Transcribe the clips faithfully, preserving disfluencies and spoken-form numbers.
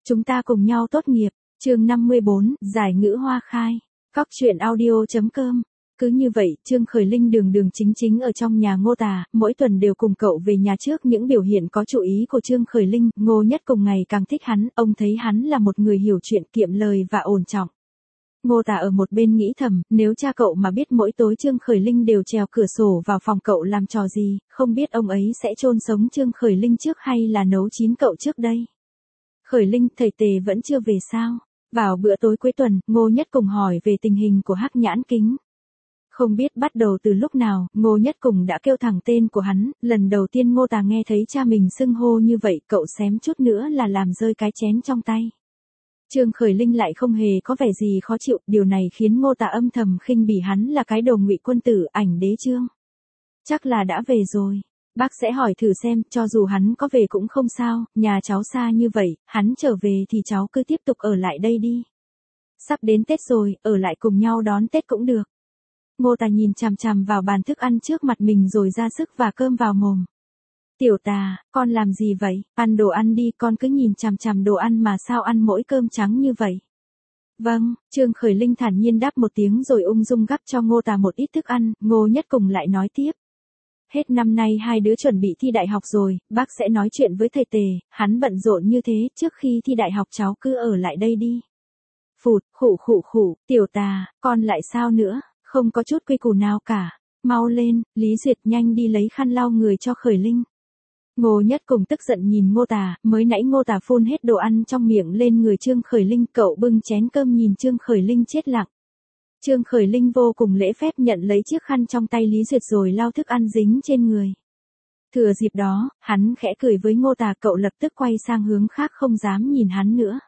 Chúng ta cùng nhau tốt nghiệp. Chương năm mươi bốn, giải ngữ hoa khai. Cóc truyện audio chấm com. Cứ như vậy, Trương Khởi Linh đường đường chính chính ở trong nhà Ngô Tà, mỗi tuần đều cùng cậu về nhà trước những biểu hiện có chủ ý của Trương Khởi Linh, Ngô Nhất cùng ngày càng thích hắn, ông thấy hắn là một người hiểu chuyện, kiệm lời và ổn trọng. Ngô Tà ở một bên nghĩ thầm, nếu cha cậu mà biết mỗi tối Trương Khởi Linh đều trèo cửa sổ vào phòng cậu làm trò gì, không biết ông ấy sẽ chôn sống Trương Khởi Linh trước hay là nấu chín cậu trước đây. Khởi Linh, thầy Tề vẫn chưa về sao? Vào bữa tối cuối tuần, Ngô Nhất cùng hỏi về tình hình của Hắc Nhãn Kính. Không biết bắt đầu từ lúc nào, Ngô Nhất cùng đã kêu thẳng tên của hắn, lần đầu tiên Ngô Tà nghe thấy cha mình xưng hô như vậy, cậu xém chút nữa là làm rơi cái chén trong tay. Trương Khởi Linh lại không hề có vẻ gì khó chịu, điều này khiến Ngô Tà âm thầm khinh bỉ hắn là cái đồ ngụy quân tử, ảnh đế Trương. Chắc là đã về rồi. Bác sẽ hỏi thử xem, cho dù hắn có về cũng không sao, nhà cháu xa như vậy, hắn trở về thì cháu cứ tiếp tục ở lại đây đi. Sắp đến Tết rồi, ở lại cùng nhau đón Tết cũng được. Ngô Tà nhìn chằm chằm vào bàn thức ăn trước mặt mình rồi ra sức và cơm vào mồm. Tiểu Tà, con làm gì vậy? Ăn đồ ăn đi, con cứ nhìn chằm chằm đồ ăn mà sao ăn mỗi cơm trắng như vậy? Vâng, Trương Khởi Linh thản nhiên đáp một tiếng rồi ung dung gắp cho Ngô Tà một ít thức ăn, Ngô Nhất cùng lại nói tiếp. Hết năm nay hai đứa chuẩn bị thi đại học rồi, bác sẽ nói chuyện với thầy Tề, hắn bận rộn như thế, trước khi thi đại học cháu cứ ở lại đây đi. Phụt, khụ khụ khụ, Tiểu Tà, con lại sao nữa, không có chút quy củ nào cả, mau lên, Lý Duyệt nhanh đi lấy khăn lau người cho Khởi Linh. Ngô Nhất cùng tức giận nhìn Ngô Tà, mới nãy Ngô Tà phun hết đồ ăn trong miệng lên người Trương Khởi Linh, cậu bưng chén cơm nhìn Trương Khởi Linh chết lặng. Trương Khởi Linh vô cùng lễ phép nhận lấy chiếc khăn trong tay Lý Duyệt rồi lau thức ăn dính trên người. Thừa dịp đó, hắn khẽ cười với Ngô Tà, cậu lập tức quay sang hướng khác không dám nhìn hắn nữa.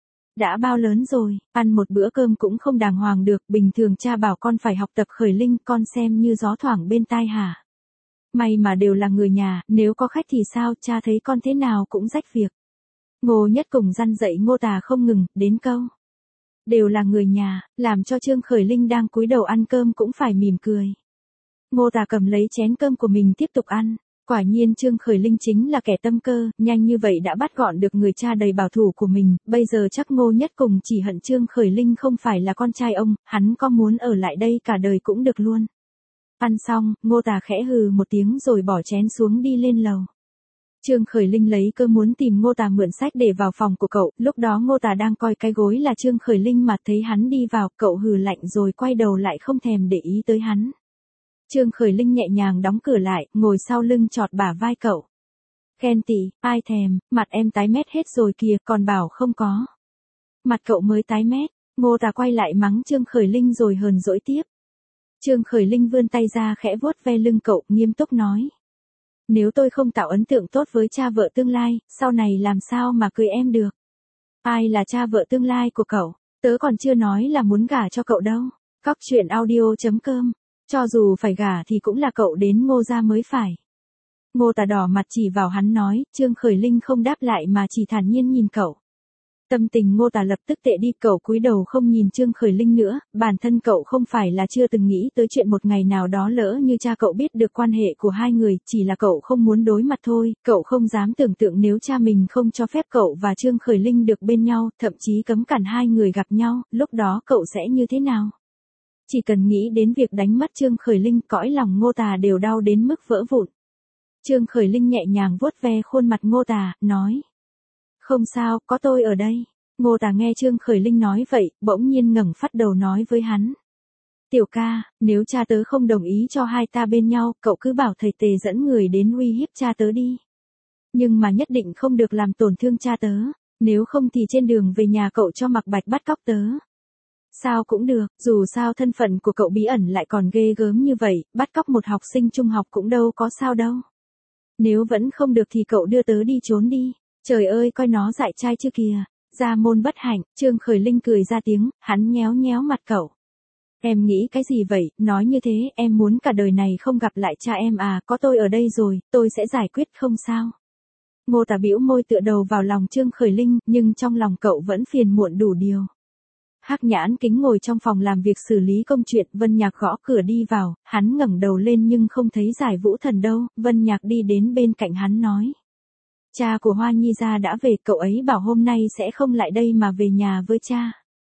Đã bao lớn rồi, ăn một bữa cơm cũng không đàng hoàng được, bình thường cha bảo con phải học tập Khởi Linh, con xem như gió thoảng bên tai hả? May mà đều là người nhà, nếu có khách thì sao, cha thấy con thế nào cũng rách việc. Ngô Nhất cùng răn dạy Ngô Tà không ngừng, đến câu. Đều là người nhà, làm cho Trương Khởi Linh đang cúi đầu ăn cơm cũng phải mỉm cười. Ngô Tà cầm lấy chén cơm của mình tiếp tục ăn. Quả nhiên Trương Khởi Linh chính là kẻ tâm cơ, nhanh như vậy đã bắt gọn được người cha đầy bảo thủ của mình, bây giờ chắc Ngô Nhất cùng chỉ hận Trương Khởi Linh không phải là con trai ông, hắn có muốn ở lại đây cả đời cũng được luôn. Ăn xong, Ngô Tà khẽ hừ một tiếng rồi bỏ chén xuống đi lên lầu. Trương Khởi Linh lấy cơ muốn tìm Ngô Tà mượn sách để vào phòng của cậu, lúc đó Ngô Tà đang coi cái gối là Trương Khởi Linh mà thấy hắn đi vào, cậu hừ lạnh rồi quay đầu lại không thèm để ý tới hắn. Trương Khởi Linh nhẹ nhàng đóng cửa lại, ngồi sau lưng chọt bả vai cậu. Khen tị, ai thèm, mặt em tái mét hết rồi kìa, còn bảo không có. Mặt cậu mới tái mét, Ngô Tà quay lại mắng Trương Khởi Linh rồi hờn dỗi tiếp. Trương Khởi Linh vươn tay ra khẽ vuốt ve lưng cậu, nghiêm túc nói. Nếu tôi không tạo ấn tượng tốt với cha vợ tương lai, sau này làm sao mà cưới em được? Ai là cha vợ tương lai của cậu? Tớ còn chưa nói là muốn gả cho cậu đâu. Cóc truyện audio chấm com. Cho dù phải gả thì cũng là cậu đến Ngô gia mới phải. Ngô Tà đỏ mặt chỉ vào hắn nói, Trương Khởi Linh không đáp lại mà chỉ thản nhiên nhìn cậu. Tâm tình Ngô Tà lập tức tệ đi, cậu cúi đầu không nhìn Trương Khởi Linh nữa, bản thân cậu không phải là chưa từng nghĩ tới chuyện một ngày nào đó lỡ như cha cậu biết được quan hệ của hai người, chỉ là cậu không muốn đối mặt thôi, cậu không dám tưởng tượng nếu cha mình không cho phép cậu và Trương Khởi Linh được bên nhau, thậm chí cấm cản hai người gặp nhau, lúc đó cậu sẽ như thế nào? Chỉ cần nghĩ đến việc đánh mất Trương Khởi Linh, cõi lòng Ngô Tà đều đau đến mức vỡ vụn. Trương Khởi Linh nhẹ nhàng vuốt ve khuôn mặt Ngô Tà, nói. Không sao, có tôi ở đây. Ngô Tà nghe Trương Khởi Linh nói vậy, bỗng nhiên ngẩng phát đầu nói với hắn. Tiểu ca, nếu cha tớ không đồng ý cho hai ta bên nhau, cậu cứ bảo thầy Tề dẫn người đến uy hiếp cha tớ đi. Nhưng mà nhất định không được làm tổn thương cha tớ, nếu không thì trên đường về nhà cậu cho Mặc Bạch bắt cóc tớ. Sao cũng được, dù sao thân phận của cậu bí ẩn lại còn ghê gớm như vậy, bắt cóc một học sinh trung học cũng đâu có sao đâu. Nếu vẫn không được thì cậu đưa tớ đi trốn đi. Trời ơi coi nó dại trai chưa kìa. Gia môn bất hạnh, Trương Khởi Linh cười ra tiếng, hắn nhéo nhéo mặt cậu. Em nghĩ cái gì vậy, nói như thế, em muốn cả đời này không gặp lại cha em à, có tôi ở đây rồi, tôi sẽ giải quyết không sao. Ngô Tà bĩu môi tựa đầu vào lòng Trương Khởi Linh, nhưng trong lòng cậu vẫn phiền muộn đủ điều. Hắc Nhãn Kính ngồi trong phòng làm việc xử lý công chuyện, Vân Nhạc gõ cửa đi vào, hắn ngẩng đầu lên nhưng không thấy Giải Vũ Thần đâu, Vân Nhạc đi đến bên cạnh hắn nói. cha của Hoa Nhi gia đã về, cậu ấy bảo hôm nay sẽ không lại đây mà về nhà với cha.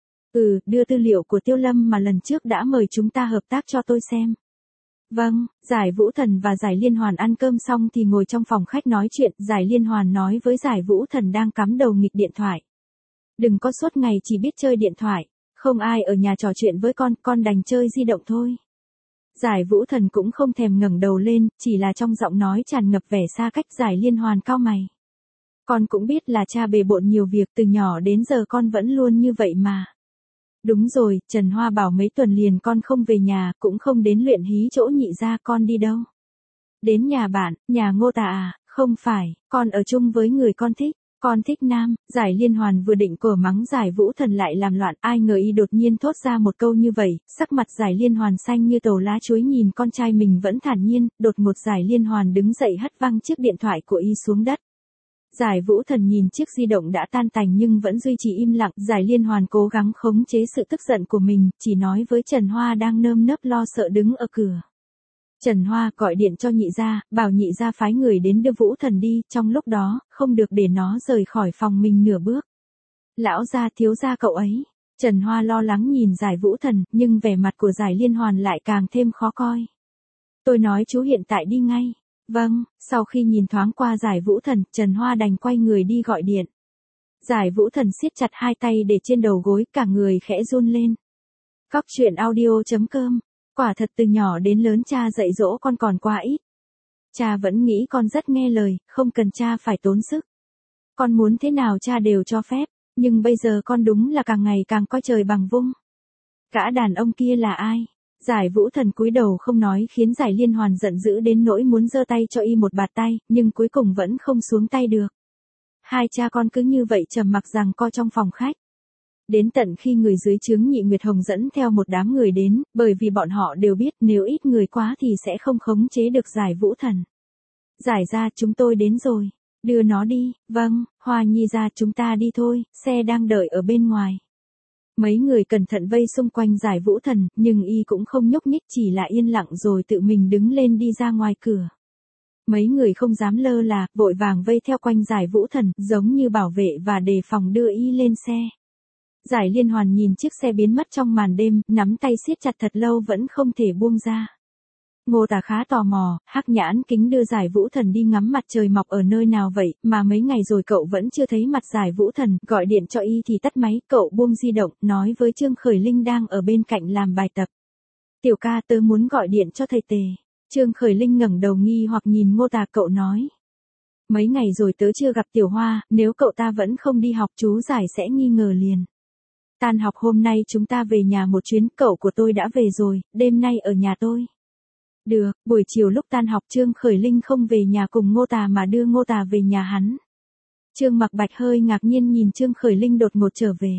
Ừ, đưa tư liệu của Tiêu Lâm mà lần trước đã mời chúng ta hợp tác cho tôi xem. Vâng, Giải Vũ Thần và Giải Liên Hoàn ăn cơm xong thì ngồi trong phòng khách nói chuyện, Giải Liên Hoàn nói với Giải Vũ Thần đang cắm đầu nghịch điện thoại. Đừng có suốt ngày chỉ biết chơi điện thoại, không ai ở nhà trò chuyện với con, con đành chơi di động thôi. Giải Vũ Thần cũng không thèm ngẩng đầu lên, chỉ là trong giọng nói tràn ngập vẻ xa cách. Giải Liên Hoàn cau mày. Con cũng biết là cha bề bộn nhiều việc, từ nhỏ đến giờ con vẫn luôn như vậy mà. Đúng rồi, Trần Hoa bảo mấy tuần liền con không về nhà, cũng không đến luyện hí chỗ Nhị gia, con đi đâu? Đến nhà bạn, nhà Ngô Tà à? Không phải, con ở chung với người con thích. Con thích nam. Giải Liên Hoàn vừa định cờ mắng Giải Vũ Thần lại làm loạn, ai ngờ y đột nhiên thốt ra một câu như vậy, sắc mặt Giải Liên Hoàn xanh như tàu lá chuối, nhìn con trai mình vẫn thản nhiên, đột ngột Giải Liên Hoàn đứng dậy hất văng chiếc điện thoại của y xuống đất. Giải Vũ Thần nhìn chiếc di động đã tan tành nhưng vẫn duy trì im lặng. Giải Liên Hoàn cố gắng khống chế sự tức giận của mình, chỉ nói với Trần Hoa đang nơm nớp lo sợ đứng ở cửa. Trần Hoa gọi điện cho Nhị gia, bảo Nhị gia phái người đến đưa Vũ Thần đi, trong lúc đó, không được để nó rời khỏi phòng mình nửa bước. Lão gia, thiếu gia cậu ấy. Trần Hoa lo lắng nhìn Giải Vũ Thần, nhưng vẻ mặt của Giải Liên Hoàn lại càng thêm khó coi. Tôi nói chú hiện tại đi ngay. Vâng, sau khi nhìn thoáng qua Giải Vũ Thần, Trần Hoa đành quay người đi gọi điện. Giải Vũ Thần siết chặt hai tay để trên đầu gối, cả người khẽ run lên. Cóc truyện audio chấm com. Quả thật từ nhỏ đến lớn cha dạy dỗ con còn quá ít. Cha vẫn nghĩ con rất nghe lời, không cần cha phải tốn sức. Con muốn thế nào cha đều cho phép, nhưng bây giờ con đúng là càng ngày càng coi trời bằng vung. Gã đàn ông kia là ai? Giải Vũ Thần cúi đầu không nói, khiến Giải Liên Hoàn giận dữ đến nỗi muốn giơ tay cho y một bạt tay, nhưng cuối cùng vẫn không xuống tay được. Hai cha con cứ như vậy trầm mặc giằng co trong phòng khách. Đến tận khi người dưới trướng Nhị Nguyệt Hồng dẫn theo một đám người đến, bởi vì bọn họ đều biết nếu ít người quá thì sẽ không khống chế được Giải Vũ Thần. Giải gia, chúng tôi đến rồi. Đưa nó đi. Vâng, Hoa Nhi gia, chúng ta đi thôi, xe đang đợi ở bên ngoài. Mấy người cẩn thận vây xung quanh Giải Vũ Thần, nhưng y cũng không nhúc nhích, chỉ là yên lặng rồi tự mình đứng lên đi ra ngoài cửa. Mấy người không dám lơ là, vội vàng vây theo quanh Giải Vũ Thần, giống như bảo vệ và đề phòng đưa y lên xe. Giải Liên Hoàn nhìn chiếc xe biến mất trong màn đêm, nắm tay siết chặt thật lâu vẫn không thể buông ra. Ngô Tà khá tò mò, Hắc Nhãn Kính đưa Giải Vũ Thần đi ngắm mặt trời mọc ở nơi nào vậy, mà mấy ngày rồi cậu vẫn chưa thấy mặt Giải Vũ Thần, gọi điện cho y thì tắt máy, cậu buông di động, nói với Trương Khởi Linh đang ở bên cạnh làm bài tập. Tiểu ca, tớ muốn gọi điện cho thầy Tề. Trương Khởi Linh ngẩng đầu nghi hoặc nhìn Ngô Tà, cậu nói. Mấy ngày rồi tớ chưa gặp Tiểu Hoa, nếu cậu ta vẫn không đi học chú Giải sẽ nghi ngờ liền. Tan học hôm nay chúng ta về nhà một chuyến, cậu của tôi đã về rồi, đêm nay ở nhà tôi. Được, buổi chiều lúc tan học Trương Khởi Linh không về nhà cùng Ngô Tà mà đưa Ngô Tà về nhà hắn. Trương Mặc Bạch hơi ngạc nhiên nhìn Trương Khởi Linh đột ngột trở về.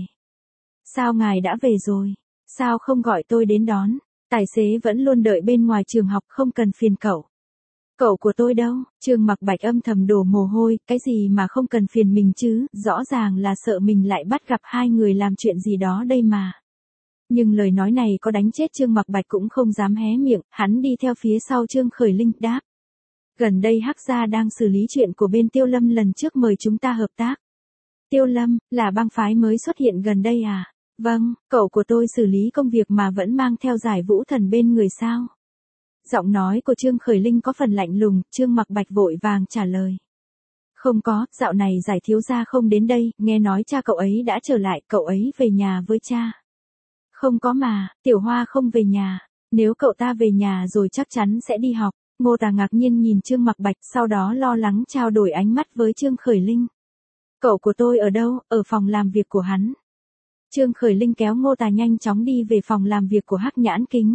Sao ngài đã về rồi? Sao không gọi tôi đến đón? Tài xế vẫn luôn đợi bên ngoài trường học, không cần phiền cậu. Cậu của tôi đâu? Trương Mặc Bạch âm thầm đổ mồ hôi, cái gì mà không cần phiền mình chứ, rõ ràng là sợ mình lại bắt gặp hai người làm chuyện gì đó đây mà. Nhưng lời nói này có đánh chết Trương Mặc Bạch cũng không dám hé miệng, hắn đi theo phía sau Trương Khởi Linh, đáp. Gần đây Hắc gia đang xử lý chuyện của bên Tiêu Lâm lần trước mời chúng ta hợp tác. Tiêu Lâm, là bang phái mới xuất hiện gần đây à? Vâng, cậu của tôi xử lý công việc mà vẫn mang theo Giải Vũ Thần bên người sao? Giọng nói của Trương Khởi Linh có phần lạnh lùng, Trương Mặc Bạch vội vàng trả lời. Không có, dạo này Giải thiếu gia không đến đây, nghe nói cha cậu ấy đã trở lại, cậu ấy về nhà với cha. Không có mà, Tiểu Hoa không về nhà, nếu cậu ta về nhà rồi chắc chắn sẽ đi học. Ngô Tà ngạc nhiên nhìn Trương Mặc Bạch, sau đó lo lắng trao đổi ánh mắt với Trương Khởi Linh. Cậu của tôi ở đâu? Ở phòng làm việc của hắn. Trương Khởi Linh kéo Ngô Tà nhanh chóng đi về phòng làm việc của Hắc Nhãn Kính.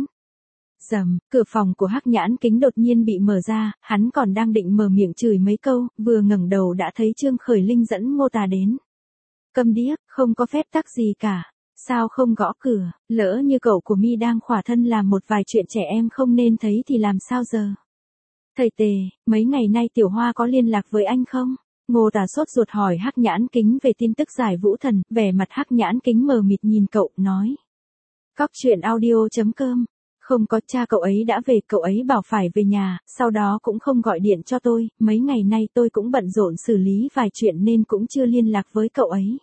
Rầm, cửa phòng của Hắc Nhãn Kính đột nhiên bị mở ra, hắn còn đang định mở miệng chửi mấy câu, vừa ngẩng đầu đã thấy Trương Khởi Linh dẫn Ngô Tà đến. Câm điếc, không có phép tắc gì cả. Sao không gõ cửa, lỡ như cậu của mi đang khỏa thân làm một vài chuyện trẻ em không nên thấy thì làm sao giờ? Thầy Tề, mấy ngày nay Tiểu Hoa có liên lạc với anh không? Ngô Tà sốt ruột hỏi Hắc Nhãn Kính về tin tức Giải Vũ Thần, vẻ mặt Hắc Nhãn Kính mờ mịt nhìn cậu, nói. Cóc truyện audio chấm com Không có, cha cậu ấy đã về, cậu ấy bảo phải về nhà, sau đó cũng không gọi điện cho tôi, mấy ngày nay tôi cũng bận rộn xử lý vài chuyện nên cũng chưa liên lạc với cậu ấy.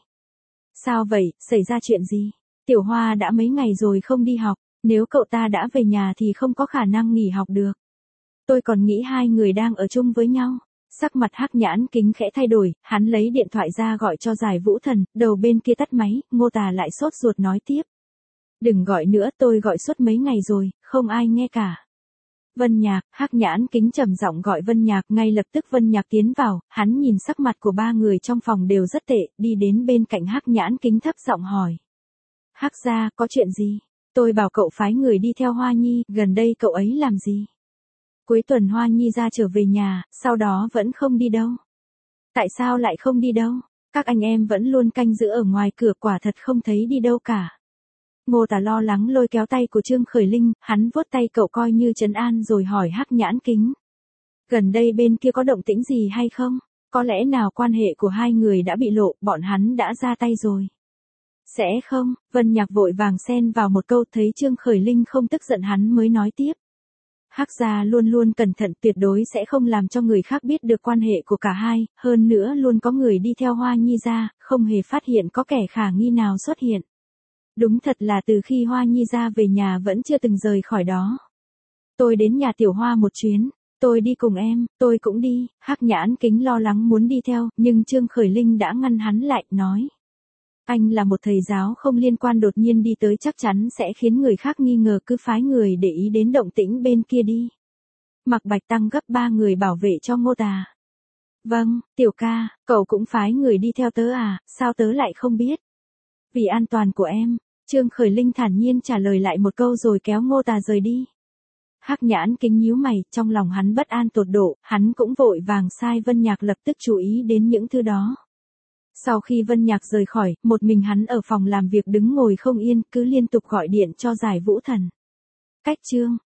Sao vậy, xảy ra chuyện gì? Tiểu Hoa đã mấy ngày rồi không đi học, nếu cậu ta đã về nhà thì không có khả năng nghỉ học được. Tôi còn nghĩ hai người đang ở chung với nhau. Sắc mặt Hắc Nhãn Kính khẽ thay đổi, hắn lấy điện thoại ra gọi cho Giải Vũ Thần, đầu bên kia tắt máy, Ngô Tà lại sốt ruột nói tiếp. Đừng gọi nữa, tôi gọi suốt mấy ngày rồi, không ai nghe cả. Vân Nhạc, Hắc Nhãn Kính trầm giọng gọi Vân Nhạc, ngay lập tức Vân Nhạc tiến vào, hắn nhìn sắc mặt của ba người trong phòng đều rất tệ, đi đến bên cạnh Hắc Nhãn Kính thấp giọng hỏi. Hắc gia, có chuyện gì? Tôi bảo cậu phái người đi theo Hoa Nhi, gần đây cậu ấy làm gì? Cuối tuần Hoa Nhi ra trở về nhà, sau đó vẫn không đi đâu. Tại sao lại không đi đâu? Các anh em vẫn luôn canh giữ ở ngoài cửa, quả thật không thấy đi đâu cả. Ngô Tà lo lắng lôi kéo tay của Trương Khởi Linh, hắn vuốt tay cậu coi như trấn an rồi hỏi Hắc Nhãn Kính. Gần đây bên kia có động tĩnh gì hay không? Có lẽ nào quan hệ của hai người đã bị lộ, bọn hắn đã ra tay rồi. Sẽ không, Vân Nhạc vội vàng xen vào một câu, thấy Trương Khởi Linh không tức giận hắn mới nói tiếp. Hắc gia luôn luôn cẩn thận, tuyệt đối sẽ không làm cho người khác biết được quan hệ của cả hai, hơn nữa luôn có người đi theo Hoa Nhi ra, không hề phát hiện có kẻ khả nghi nào xuất hiện. Đúng thật là từ khi Hoa Nhi ra về nhà vẫn chưa từng rời khỏi đó. Tôi đến nhà Tiểu Hoa một chuyến, tôi đi cùng em, tôi cũng đi. Hắc Nhãn Kính lo lắng muốn đi theo, nhưng Trương Khởi Linh đã ngăn hắn lại, nói. Anh là một thầy giáo không liên quan, đột nhiên đi tới chắc chắn sẽ khiến người khác nghi ngờ, cứ phái người để ý đến động tĩnh bên kia đi. Mạc Bạch tăng gấp ba người bảo vệ cho Ngô Tà. Vâng, Tiểu ca, cậu cũng phái người đi theo tớ à, sao tớ lại không biết? Vì an toàn của em, Trương Khởi Linh thản nhiên trả lời lại một câu rồi kéo Ngô Tà rời đi. Hắc Nhãn Kính nhíu mày, trong lòng hắn bất an tột độ, hắn cũng vội vàng sai Vân Nhạc lập tức chú ý đến những thứ đó. Sau khi Vân Nhạc rời khỏi, một mình hắn ở phòng làm việc đứng ngồi không yên, cứ liên tục gọi điện cho Giải Vũ Thần. Cách chương